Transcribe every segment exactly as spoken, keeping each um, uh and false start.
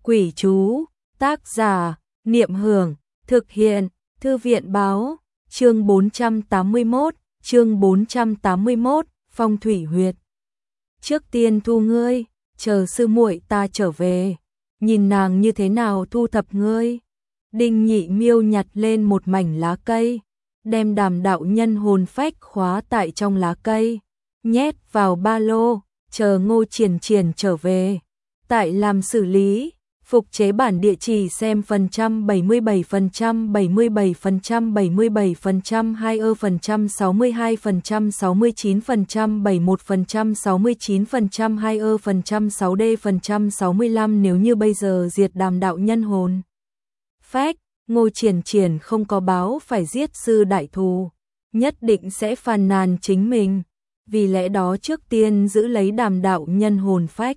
Quỷ chú, tác giả, Niệm Hưởng, thực hiện, Thư viện báo, chương bốn trăm tám mươi mốt, chương bốn trăm tám mươi mốt, phong thủy huyệt. Trước tiên thu ngươi, chờ sư muội ta trở về, nhìn nàng như thế nào thu thập ngươi. Đinh Nhị Miêu nhặt lên một mảnh lá cây, đem Đàm đạo nhân hồn phách khóa tại trong lá cây, nhét vào ba lô, chờ Ngô Triển Triển trở về. Tại làm xử lý, phục chế bản địa chỉ xem phần trăm bảy mươi bảy phần trăm bảy mươi bảy phần trăm bảy mươi bảy phần trăm hai ơ phần trăm sáu mươi hai phần trăm sáu mươi chín phần trăm bảy mươi mốt phần trăm sáu mươi chín phần trăm hai ơ phần trăm sáu D phần trăm sáu mươi lăm. Nếu như bây giờ diệt Đàm đạo nhân hồn phách, Ngô Triển Triển không có báo phải giết sư đại thù, nhất định sẽ phàn nàn chính mình, vì lẽ đó trước tiên giữ lấy Đàm đạo nhân hồn phách,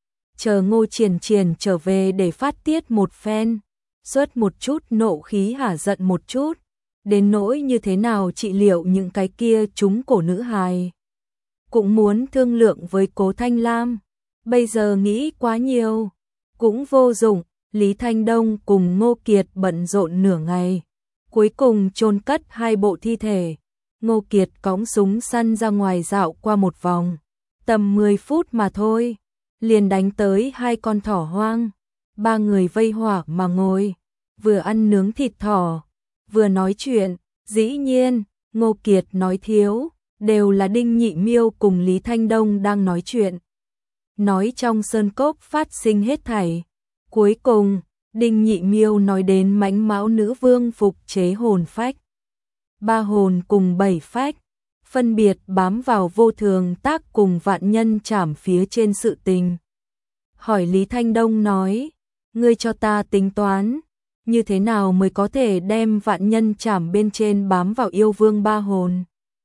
chờ Ngô Triển Triển trở về để phát tiết một phen, xuất một chút nộ khí hả giận một chút, đến nỗi như thế nào trị liệu những cái kia chúng cổ nữ hài. Cũng muốn thương lượng với Cố Thanh Lam, bây giờ nghĩ quá nhiều, cũng vô dụng. Lý Thanh Đông cùng Ngô Kiệt bận rộn nửa ngày, cuối cùng chôn cất hai bộ thi thể. Ngô Kiệt cõng súng săn ra ngoài dạo qua một vòng, tầm mười phút mà thôi, liền đánh tới hai con thỏ hoang. Ba người vây hỏa mà ngồi, vừa ăn nướng thịt thỏ, vừa nói chuyện. Dĩ nhiên, Ngô Kiệt nói thiếu, đều là Đinh Nhị Miêu cùng Lý Thanh Đông đang nói chuyện. Nói trong sơn cốc phát sinh hết thảy. Cuối cùng, Đinh Nhị Miêu nói đến mãnh mão nữ vương phục chế hồn phách. Ba hồn cùng bảy phách, phân biệt bám vào vô thường tác cùng vạn nhân trảm phía trên sự tình. Hỏi Lý Thanh Đông nói, ngươi cho ta tính toán, như thế nào mới có thể đem vạn nhân trảm bên trên bám vào yêu vương ba hồn.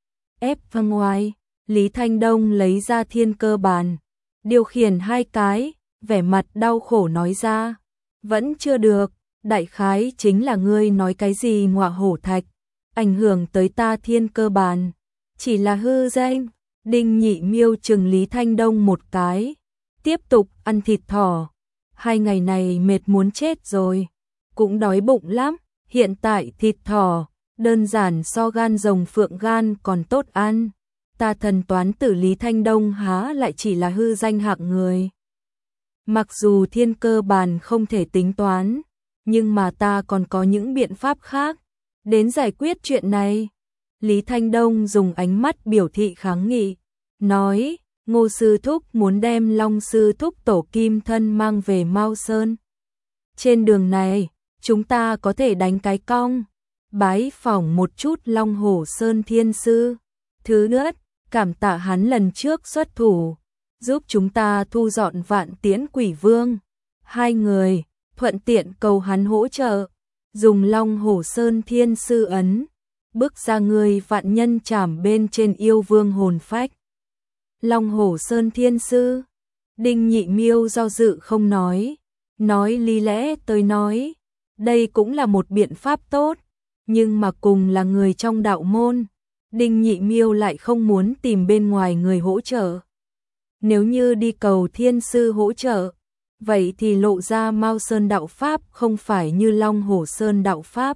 Ép vào ngoài, Lý Thanh Đông lấy ra thiên cơ bàn, điều khiển hai cái, vẻ mặt đau khổ nói ra, vẫn chưa được, đại khái chính là ngươi nói cái gì ngọa hổ thạch, ảnh hưởng tới ta thiên cơ bàn, chỉ là hư danh. Đinh Nhị Miêu chừng Lý Thanh Đông một cái, tiếp tục ăn thịt thỏ, hai ngày này mệt muốn chết rồi, cũng đói bụng lắm, hiện tại thịt thỏ, đơn giản so gan rồng phượng gan còn tốt ăn, ta thần toán tử Lý Thanh Đông há lại chỉ là hư danh hạng người. Mặc dù thiên cơ bàn không thể tính toán, nhưng mà ta còn có những biện pháp khác, đến giải quyết chuyện này. Lý Thanh Đông dùng ánh mắt biểu thị kháng nghị, nói, Ngô sư thúc muốn đem Long sư thúc tổ kim thân mang về Mao Sơn. Trên đường này, chúng ta có thể đánh cái cong, bái phỏng một chút Long Hổ Sơn thiên sư. Thứ nữa, cảm tạ hắn lần trước xuất thủ, giúp chúng ta thu dọn Vạn Tiễn Quỷ Vương. Hai người, thuận tiện cầu hắn hỗ trợ, dùng Long Hổ Sơn thiên sư ấn, bức ra người vạn nhân trảm bên trên yêu vương hồn phách. Long Hổ Sơn thiên sư, Đinh Nhị Miêu do dự không nói, nói lý lẽ tới nói, đây cũng là một biện pháp tốt, nhưng mà cùng là người trong đạo môn, Đinh Nhị Miêu lại không muốn tìm bên ngoài người hỗ trợ. Nếu như đi cầu thiên sư hỗ trợ, vậy thì lộ ra Mao Sơn đạo pháp không phải như Long Hổ Sơn đạo pháp.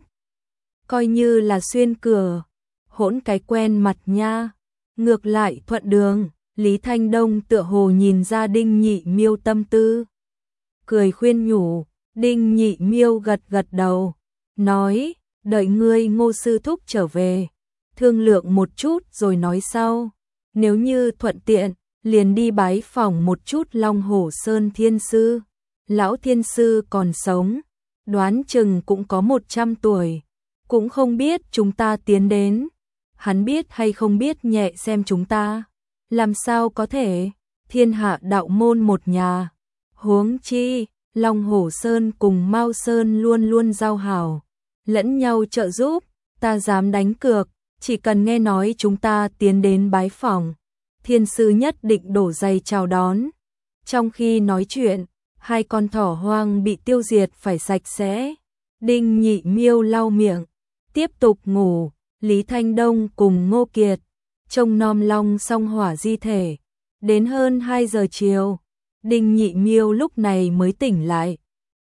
Coi như là xuyên cửa, hỗn cái quen mặt nha. Ngược lại thuận đường, Lý Thanh Đông tựa hồ nhìn ra Đinh Nhị Miêu tâm tư, cười khuyên nhủ. Đinh Nhị Miêu gật gật đầu, nói, đợi ngươi Ngô sư thúc trở về, thương lượng một chút rồi nói sau. Nếu như thuận tiện, liền đi bái phỏng một chút Long Hổ Sơn thiên sư. Lão thiên sư còn sống, đoán chừng cũng có một trăm tuổi, cũng không biết chúng ta tiến đến, hắn biết hay không biết nhẹ xem chúng ta, làm sao có thể, thiên hạ đạo môn một nhà, huống chi, Long Hổ Sơn cùng Mao Sơn luôn luôn giao hảo, lẫn nhau trợ giúp, ta dám đánh cược, chỉ cần nghe nói chúng ta tiến đến bái phỏng, thiên sư nhất định đổ giày chào đón. Trong khi nói chuyện, hai con thỏ hoang bị tiêu diệt phải sạch sẽ. Đinh Nhị Miêu lau miệng, tiếp tục ngủ. Lý Thanh Đông cùng Ngô Kiệt trông nom Long song hỏa di thể. Đến hơn hai giờ chiều, Đinh Nhị Miêu lúc này mới tỉnh lại,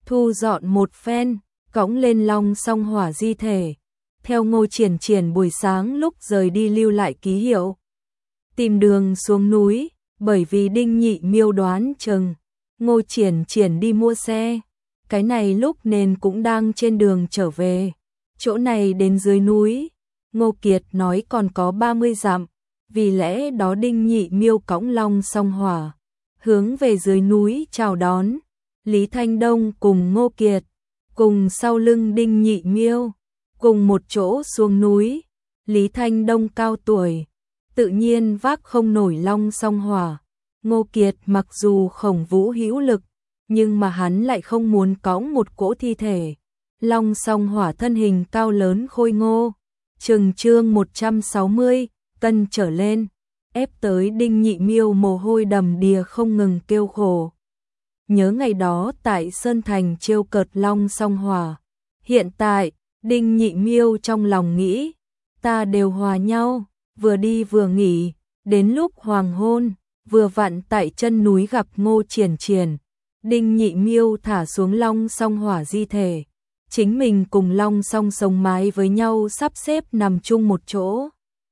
thu dọn một phen, cõng lên Long Song Hỏa di thể. Theo Ngô Triển Triển buổi sáng lúc rời đi lưu lại ký hiệu. Tìm đường xuống núi, bởi vì Đinh Nhị Miêu đoán chừng Ngô Triển Triển đi mua xe. Cái này lúc nên cũng đang trên đường trở về. Chỗ này đến dưới núi, Ngô Kiệt nói còn có ba mươi dặm, vì lẽ đó Đinh Nhị Miêu cõng Long Song Hỏa, hướng về dưới núi chào đón. Lý Thanh Đông cùng Ngô Kiệt, cùng sau lưng Đinh Nhị Miêu, cùng một chỗ xuống núi. Lý Thanh Đông cao tuổi, tự nhiên vác không nổi Long Song Hỏa. Ngô Kiệt mặc dù khổng vũ hữu lực, nhưng mà hắn lại không muốn cõng một cỗ thi thể. Long Song Hỏa thân hình cao lớn khôi ngô, chừng chương một trăm sáu mươi cân trở lên, ép tới Đinh Nhị Miêu mồ hôi đầm đìa không ngừng kêu khổ. Nhớ ngày đó tại Sơn Thành trêu cợt Long Song Hỏa. Hiện tại, Đinh Nhị Miêu trong lòng nghĩ, ta đều hòa nhau, vừa đi vừa nghỉ, đến lúc hoàng hôn, vừa vặn tại chân núi gặp Ngô Triển Triển. Đinh Nhị Miêu thả xuống Long Song Hỏa di thể, chính mình cùng Long Song sống mái với nhau sắp xếp nằm chung một chỗ.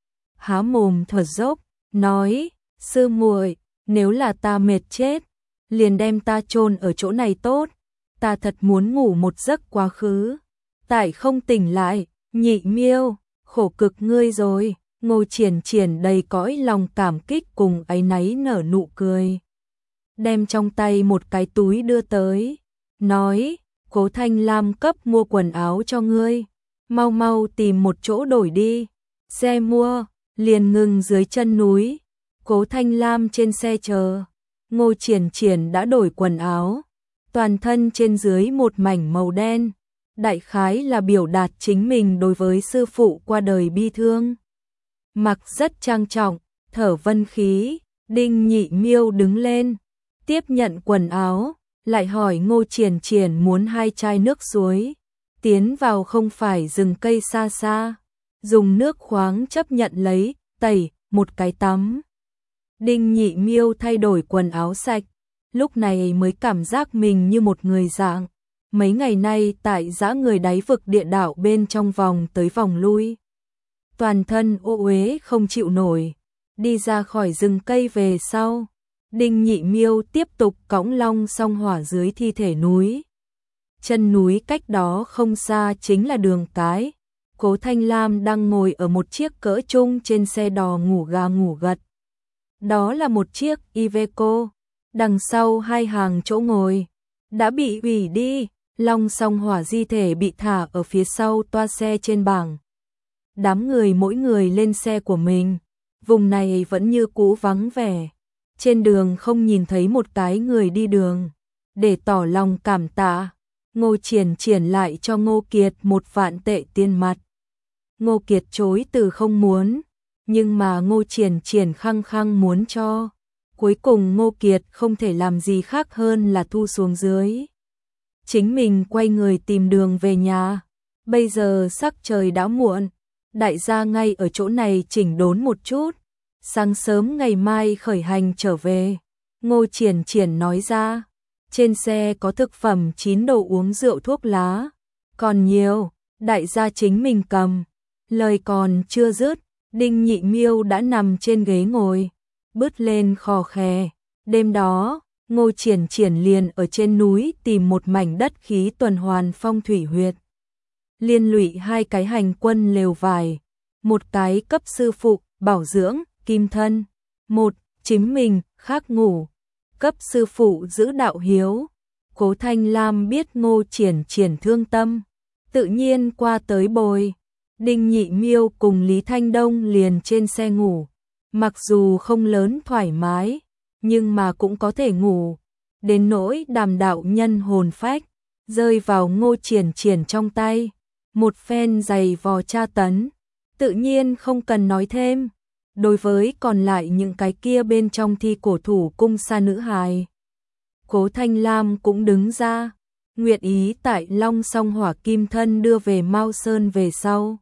Há mồm thở dốc, nói, sư muội, nếu là ta mệt chết, liền đem ta chôn ở chỗ này tốt, ta thật muốn ngủ một giấc quá khứ. Tại không tỉnh lại, Nhị Miêu, khổ cực ngươi rồi. Ngô Triển Triển đầy cõi lòng cảm kích cùng áy náy nở nụ cười. Đem trong tay một cái túi đưa tới, nói, Cố Thanh Lam cấp mua quần áo cho ngươi, mau mau tìm một chỗ đổi đi. Xe mua, liền ngừng dưới chân núi, Cố Thanh Lam trên xe chờ. Ngô Triển Triển đã đổi quần áo, toàn thân trên dưới một mảnh màu đen, đại khái là biểu đạt chính mình đối với sư phụ qua đời bi thương. Mặc rất trang trọng, thở vân khí. Đinh Nhị Miêu đứng lên, tiếp nhận quần áo, lại hỏi Ngô Triển Triển muốn hai chai nước suối, tiến vào không phải rừng cây xa xa, dùng nước khoáng chấp nhận lấy, tẩy, một cái tắm. Đinh Nhị Miêu thay đổi quần áo sạch, lúc này mới cảm giác mình như một người dạng. Mấy ngày nay tại dã người đáy vực địa đạo bên trong vòng tới vòng lui, toàn thân ô uế không chịu nổi. Đi ra khỏi rừng cây về sau, Đinh Nhị Miêu tiếp tục cõng Long Song Hỏa dưới thi thể núi. Chân núi cách đó không xa chính là đường cái. Cố Thanh Lam đang ngồi ở một chiếc cỡ trung trên xe đò ngủ gà ngủ gật. Đó là một chiếc Iveco, đằng sau hai hàng chỗ ngồi đã bị hủy đi. Long Song Hỏa di thể bị thả ở phía sau toa xe trên bảng. Đám người mỗi người lên xe của mình. Vùng này vẫn như cũ vắng vẻ. Trên đường không nhìn thấy một cái người đi đường. Để tỏ lòng cảm tạ, Ngô Triển Triển lại cho Ngô Kiệt một vạn tệ tiền mặt. Ngô Kiệt chối từ không muốn, nhưng mà Ngô Triển Triển khăng khăng muốn cho. Cuối cùng Ngô Kiệt không thể làm gì khác hơn là thu xuống dưới. Chính mình quay người tìm đường về nhà. Bây giờ sắc trời đã muộn, đại gia ngay ở chỗ này chỉnh đốn một chút. Sáng sớm ngày mai khởi hành trở về. Ngô Triển Triển nói ra, trên xe có thực phẩm chín đồ uống rượu thuốc lá, còn nhiều, đại gia chính mình cầm. Lời còn chưa dứt, Đinh Nhị Miêu đã nằm trên ghế ngồi, bứt lên khò khè. Đêm đó, Ngô Triển Triển liền ở trên núi tìm một mảnh đất khí tuần hoàn phong thủy huyệt. Liên lụy hai cái hành quân lều vải, một cái cấp sư phụ, bảo dưỡng, kim thân, một, chính mình, khác ngủ, cấp sư phụ giữ đạo hiếu. Cố Thanh Lam biết Ngô Triển Triển thương tâm, tự nhiên qua tới bồi. Đinh Nhị Miêu cùng Lý Thanh Đông liền trên xe ngủ, mặc dù không lớn thoải mái, nhưng mà cũng có thể ngủ. Đến nỗi Đàm đạo nhân hồn phách, rơi vào Ngô Triển Triển trong tay, một phen giày vò tra tấn, tự nhiên không cần nói thêm. Đối với còn lại những cái kia bên trong thi cổ thủ cung sa nữ hài, Cố Thanh Lam cũng đứng ra, nguyện ý tại Long Song Hỏa kim thân đưa về Mao Sơn về sau.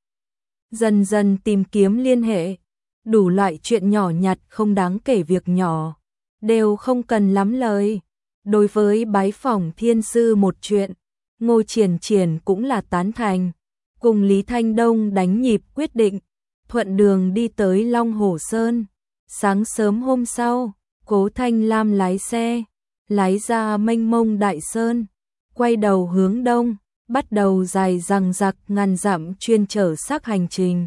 Dần dần tìm kiếm liên hệ, đủ loại chuyện nhỏ nhặt không đáng kể việc nhỏ, đều không cần lắm lời. Đối với bái phỏng thiên sư một chuyện, Ngô Triển Triển cũng là tán thành, cùng Lý Thanh Đông đánh nhịp quyết định, thuận đường đi tới Long Hổ Sơn. Sáng sớm hôm sau, Cố Thanh Lam lái xe, lái ra mênh mông đại sơn, quay đầu hướng đông, bắt đầu dài dằng dặc ngàn dặm chuyên chở xác hành trình.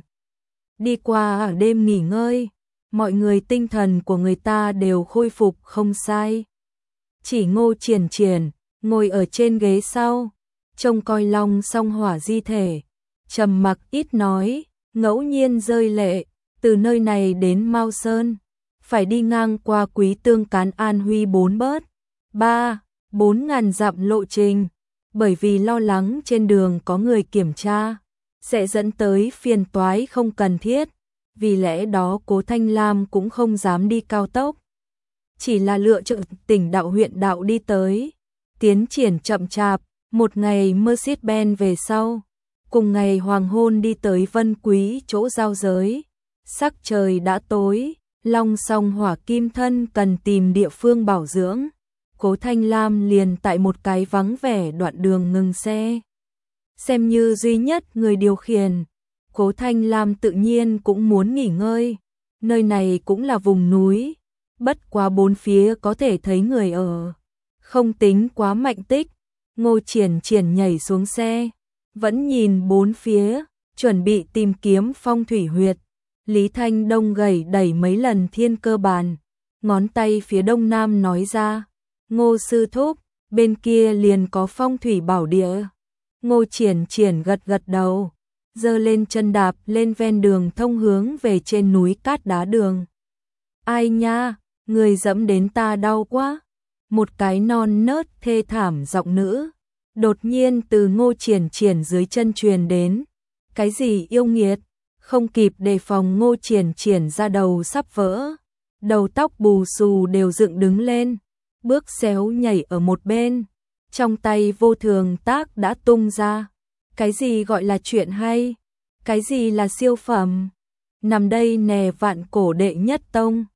Đi qua ở đêm nghỉ ngơi, mọi người tinh thần của người ta đều khôi phục không sai. Chỉ Ngô Triển Triển ngồi ở trên ghế sau, trông coi Long Song Hỏa di thể, trầm mặc ít nói, ngẫu nhiên rơi lệ. Từ nơi này đến Mao Sơn, phải đi ngang qua Quý Tương Cán An Huy bốn bớt, ba, bốn ngàn dặm lộ trình, bởi vì lo lắng trên đường có người kiểm tra, sẽ dẫn tới phiền toái không cần thiết, vì lẽ đó Cố Thanh Lam cũng không dám đi cao tốc. Chỉ là lựa chọn tỉnh đạo huyện đạo đi tới, tiến triển chậm chạp, một ngày Mercedes-Benz về sau, cùng ngày hoàng hôn đi tới Vân Quý chỗ giao giới, sắc trời đã tối, Long Song Hỏa kim thân cần tìm địa phương bảo dưỡng. Cố Thanh Lam liền tại một cái vắng vẻ đoạn đường ngừng xe. Xem như duy nhất người điều khiển, Cố Thanh Lam tự nhiên cũng muốn nghỉ ngơi, nơi này cũng là vùng núi, bất quá bốn phía có thể thấy người ở, không tính quá mạnh tích. Ngô Triển Triển nhảy xuống xe, vẫn nhìn bốn phía, chuẩn bị tìm kiếm phong thủy huyệt. Lý Thanh Đông gầy đẩy mấy lần thiên cơ bàn, ngón tay phía đông nam nói ra, Ngô sư thúc, bên kia liền có phong thủy bảo địa. Ngô Triển Triển gật gật đầu, giơ lên chân đạp lên ven đường thông hướng về trên núi cát đá đường. Ai nha, người dẫm đến ta đau quá. Một cái non nớt thê thảm giọng nữ đột nhiên từ Ngô Triển Triển dưới chân truyền đến. Cái gì yêu nghiệt? Không kịp đề phòng, Ngô Triển Triển ra đầu sắp vỡ, đầu tóc bù xù đều dựng đứng lên, bước xéo nhảy ở một bên, trong tay vô thường tác đã tung ra. Cái gì gọi là chuyện hay? Cái gì là siêu phẩm? Nằm đây nè, vạn cổ đệ nhất tông.